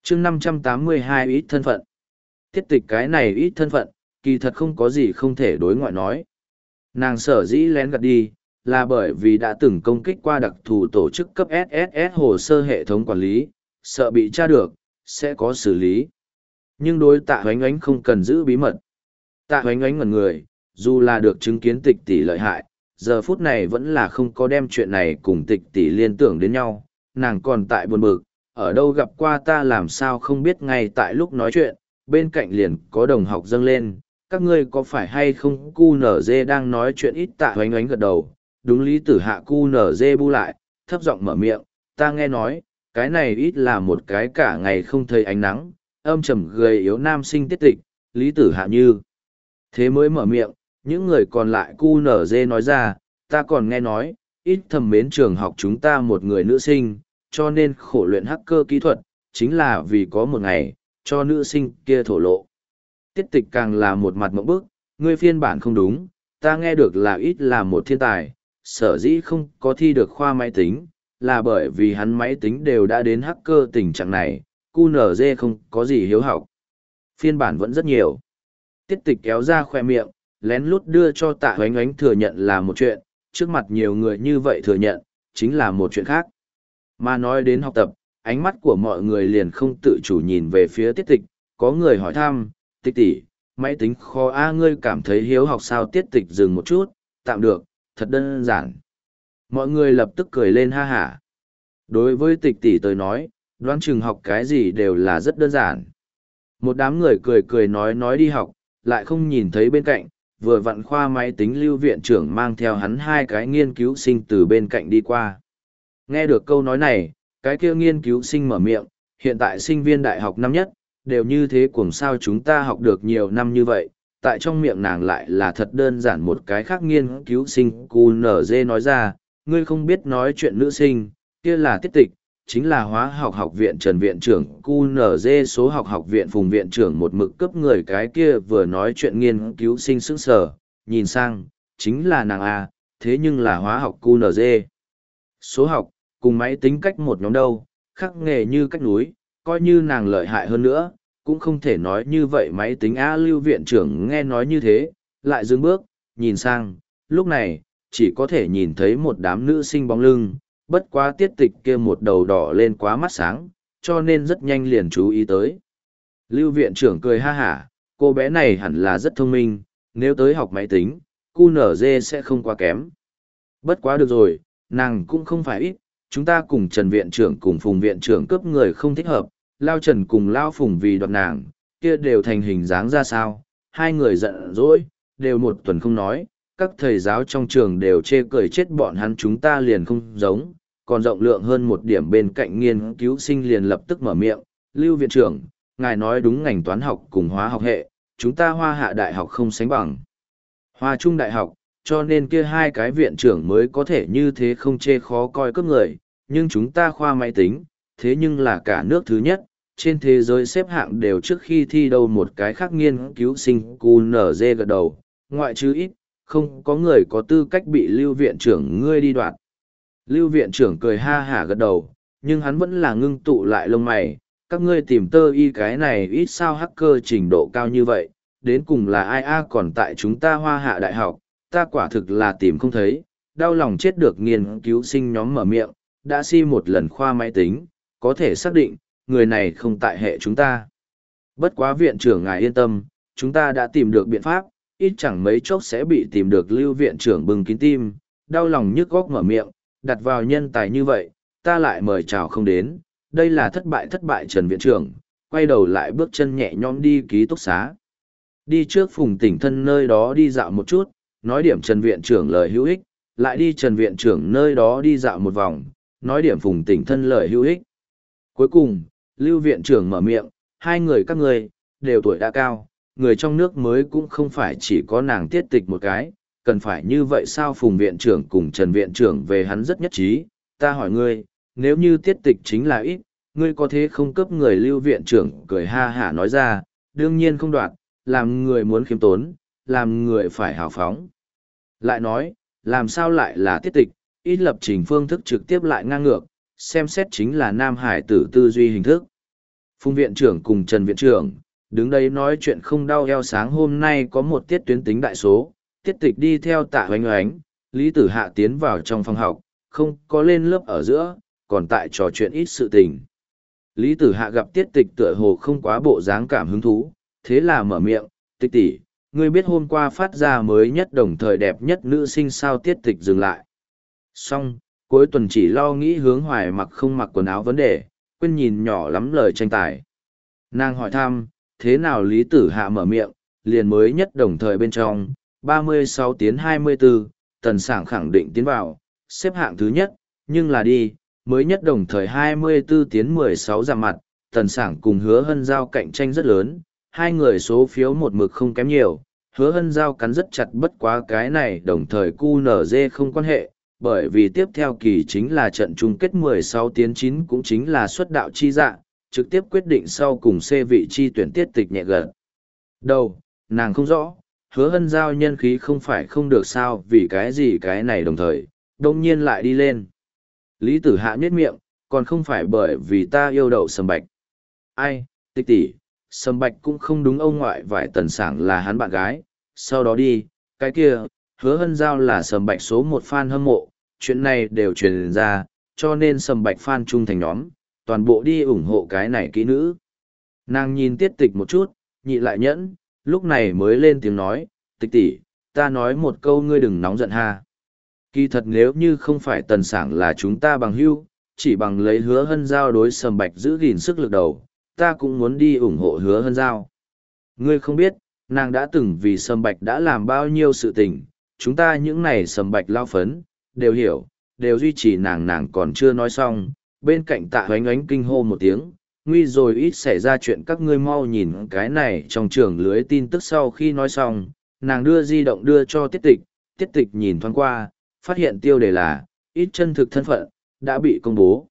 chương 582 ít thân phận. Tiết tịch cái này ít thân phận, kỳ thật không có gì không thể đối ngoại nói. Nàng sở dĩ lén gạt đi, là bởi vì đã từng công kích qua đặc thù tổ chức cấp SSS hồ sơ hệ thống quản lý, sợ bị tra được, sẽ có xử lý. Nhưng đối Tạ Hoánh Ánh không cần giữ bí mật. Tạ Hoánh Ánh ngẩn người, dù là được chứng kiến tịch tỷ lợi hại, giờ phút này vẫn là không có đem chuyện này cùng tịch tỷ liên tưởng đến nhau, nàng còn tại buồn bực, ở đâu gặp qua ta làm sao không biết ngay tại lúc nói chuyện, bên cạnh liền có đồng học dâng lên, các ngươi có phải hay không cu nở dê đang nói chuyện ít. Tạ Hoánh Ánh gật đầu, đúng lý tử hạ cu nở dê bu lại, thấp giọng mở miệng, ta nghe nói, cái này ít là một cái cả ngày không thấy ánh nắng, âm trầm gầy yếu nam sinh tiết tịch, lý tử hạ như. Thế mới mở miệng, những người còn lại cu nở dê nói ra, ta còn nghe nói, ít thầm mến trường học chúng ta một người nữ sinh, cho nên khổ luyện hacker kỹ thuật, chính là vì có một ngày, cho nữ sinh kia thổ lộ. Tiết tịch càng là một mặt mẫu bức, ngươi phiên bản không đúng, ta nghe được là ít là một thiên tài, sở dĩ không có thi được khoa máy tính, là bởi vì hắn máy tính đều đã đến hacker tình trạng này, QNZ không có gì hiếu học. Phiên bản vẫn rất nhiều. Tiết tịch kéo ra khoe miệng, lén lút đưa cho Tạ Hoánh Ánh thừa nhận là một chuyện, trước mặt nhiều người như vậy thừa nhận, chính là một chuyện khác. Mà nói đến học tập, ánh mắt của mọi người liền không tự chủ nhìn về phía tiết tịch, có người hỏi thăm, tịch tỷ, máy tính khó ngươi cảm thấy hiếu học sao? Tiết tịch dừng một chút, tạm được, thật đơn giản. Mọi người lập tức cười lên ha hả. Đối với tịch tỷ tới nói, đoán chừng học cái gì đều là rất đơn giản. Một đám người cười cười nói đi học, lại không nhìn thấy bên cạnh, vừa vặn khoa máy tính Lưu viện trưởng mang theo hắn hai cái nghiên cứu sinh từ bên cạnh đi qua. Nghe được câu nói này, cái kia nghiên cứu sinh mở miệng, hiện tại sinh viên đại học năm nhất, đều như thế cuồng sao chúng ta học được nhiều năm như vậy, tại trong miệng nàng lại là thật đơn giản. Một cái khác nghiên cứu sinh QNZ nói ra, ngươi không biết nói chuyện nữ sinh, kia là tiết tịch, chính là hóa học học viện Trần viện trưởng, QNZ số học học viện Phùng viện trưởng. Một mực cấp người cái kia vừa nói chuyện nghiên cứu sinh sững sờ, nhìn sang, chính là nàng A, thế nhưng là hóa học QNZ. Số học, cùng máy tính cách một nhóm đâu, khắc nghề như cách núi, coi như nàng lợi hại hơn nữa, cũng không thể nói như vậy máy tính A. Lưu viện trưởng nghe nói như thế, lại dừng bước, nhìn sang, lúc này, chỉ có thể nhìn thấy một đám nữ sinh bóng lưng, bất quá tiết tịch kia một đầu đỏ lên quá mắt sáng, cho nên rất nhanh liền chú ý tới. Lưu viện trưởng cười ha hả, cô bé này hẳn là rất thông minh, nếu tới học máy tính, QNZ sẽ không quá kém. Bất quá được rồi, nàng cũng không phải ít, chúng ta cùng Trần viện trưởng cùng Phùng viện trưởng cướp người không thích hợp, Lao Trần cùng Lao Phùng vì đoạt nàng, kia đều thành hình dáng ra sao, hai người giận dỗi, đều một tuần không nói, các thầy giáo trong trường đều chê cười chết bọn hắn. Chúng ta liền không giống, còn rộng lượng hơn một điểm. Bên cạnh nghiên cứu sinh liền lập tức mở miệng, Lưu viện trưởng, ngài nói đúng, ngành toán học cùng hóa học hệ, chúng ta Hoa Hạ Đại học không sánh bằng Hoa Trung Đại học, cho nên kia hai cái viện trưởng mới có thể như thế không chê khó coi cướp người, nhưng chúng ta khoa máy tính, thế nhưng là cả nước thứ nhất, trên thế giới xếp hạng đều trước khi thi đâu. Một cái khác nghiên cứu sinh QNZ gật đầu, ngoại trừ ít, không có người có tư cách bị Lưu viện trưởng ngươi đi đoạt. Lưu viện trưởng cười ha hả gật đầu, nhưng hắn vẫn là ngưng tụ lại lông mày, các ngươi tìm tơ y cái này ít sao hacker trình độ cao như vậy, đến cùng là ai a? Còn tại chúng ta Hoa Hạ Đại học, ta quả thực là tìm không thấy, đau lòng chết được. Nghiên cứu sinh nhóm mở miệng, đã một lần khoa máy tính, có thể xác định, người này không tại hệ chúng ta. Bất quá viện trưởng ngài yên tâm, chúng ta đã tìm được biện pháp, ít chẳng mấy chốc sẽ bị tìm được. Lưu viện trưởng bừng kín tim, đau lòng nhức góc mở miệng, đặt vào nhân tài như vậy, ta lại mời chào không đến, đây là thất bại. Trần viện trưởng, quay đầu lại bước chân nhẹ nhõm đi ký túc xá. Đi trước Phùng Tỉnh Thân nơi đó đi dạo một chút, nói điểm Trần viện trưởng lời hữu ích, lại đi Trần viện trưởng nơi đó đi dạo một vòng, nói điểm Phùng Tỉnh Thân lời hữu ích. Cuối cùng, Lưu viện trưởng mở miệng, hai người các ngươi đều tuổi đã cao, người trong nước mới cũng không phải chỉ có nàng tiết tịch một cái, cần phải như vậy sao? Phùng viện trưởng cùng Trần viện trưởng về hắn rất nhất trí, ta hỏi ngươi, nếu như tiết tịch chính là ít, ngươi có thế không cướp người? Lưu viện trưởng cười ha hả nói ra, đương nhiên không đoạt, làm người muốn khiêm tốn, làm người phải hào phóng. Lại nói, làm sao lại là tiết tịch, ít lập trình phương thức trực tiếp lại ngang ngược, xem xét chính là nam hải tử tư duy hình thức. Phùng viện trưởng cùng Trần viện trưởng, đứng đây nói chuyện không đau eo sáng hôm nay có một tiết tuyến tính đại số, tiết tịch đi theo Tạ Oánh Oánh, Lý Tử Hạ tiến vào trong phòng học, không có lên lớp ở giữa, còn tại trò chuyện ít sự tình. Lý Tử Hạ gặp tiết tịch tựa hồ không quá bộ dáng cảm hứng thú, thế là mở miệng, tịch tỷ, ngươi biết hôm qua phát ra mới nhất đồng thời đẹp nhất nữ sinh sao tiết tịch dừng lại. Xong, cuối tuần chỉ lo nghĩ hướng hoài mặc không mặc quần áo vấn đề, quên nhìn nhỏ lắm lời tranh tài. Nàng hỏi thăm, thế nào Lý Tử Hạ mở miệng, liền mới nhất đồng thời bên trong, 36 tiến 24, Tần Sảng khẳng định tiến vào, xếp hạng thứ nhất, nhưng là đi, mới nhất đồng thời 24 tiến 16 ra mặt, Tần Sảng cùng Hứa Hân Giao cạnh tranh rất lớn, hai người số phiếu một mực không kém nhiều, Hứa Hân Giao cắn rất chặt bất quá cái này đồng thời QNZ không quan hệ, bởi vì tiếp theo kỳ chính là trận chung kết 16 tiến 9 cũng chính là xuất đạo chi dạ, trực tiếp quyết định sau cùng C vị chi tuyển tiết tịch nhẹ gần. Đầu, nàng không rõ, Hứa Hân Giao nhân khí không phải không được sao vì cái gì cái này đồng thời, đông nhiên lại đi lên. Lý Tử Hạ nhếch miệng, còn không phải bởi vì ta yêu đậu Sầm Bạch. Ai, tịch tỷ, Sầm Bạch cũng không đúng ông ngoại vải Tần Sảng là hắn bạn gái, sau đó đi, cái kia, Hứa Hân Giao là Sầm Bạch số một fan hâm mộ, chuyện này đều truyền ra, cho nên Sầm Bạch fan trung thành nhóm, toàn bộ đi ủng hộ cái này kỹ nữ. Nàng nhìn tiết tịch một chút, nhị lại nhẫn, lúc này mới lên tiếng nói, tịch tỷ, ta nói một câu ngươi đừng nóng giận ha. Kỳ thật nếu như không phải Tần Sảng là chúng ta bằng hữu, chỉ bằng lấy Hứa Hân Giao đối Sầm Bạch giữ gìn sức lực đầu, ta cũng muốn đi ủng hộ Hứa Hân Giao. Ngươi không biết, nàng đã từng vì Sầm Bạch đã làm bao nhiêu sự tình, chúng ta những này Sầm Bạch lao phấn, đều hiểu, đều duy trì nàng còn chưa nói xong, bên cạnh Tạ Oánh Oánh kinh hô một tiếng, nguy rồi ít xảy ra chuyện các ngươi mau nhìn cái này trong trường lưới tin tức sau khi nói xong, nàng đưa di động đưa cho tiết tịch nhìn thoáng qua, phát hiện tiêu đề là, ít chân thực thân phận, đã bị công bố.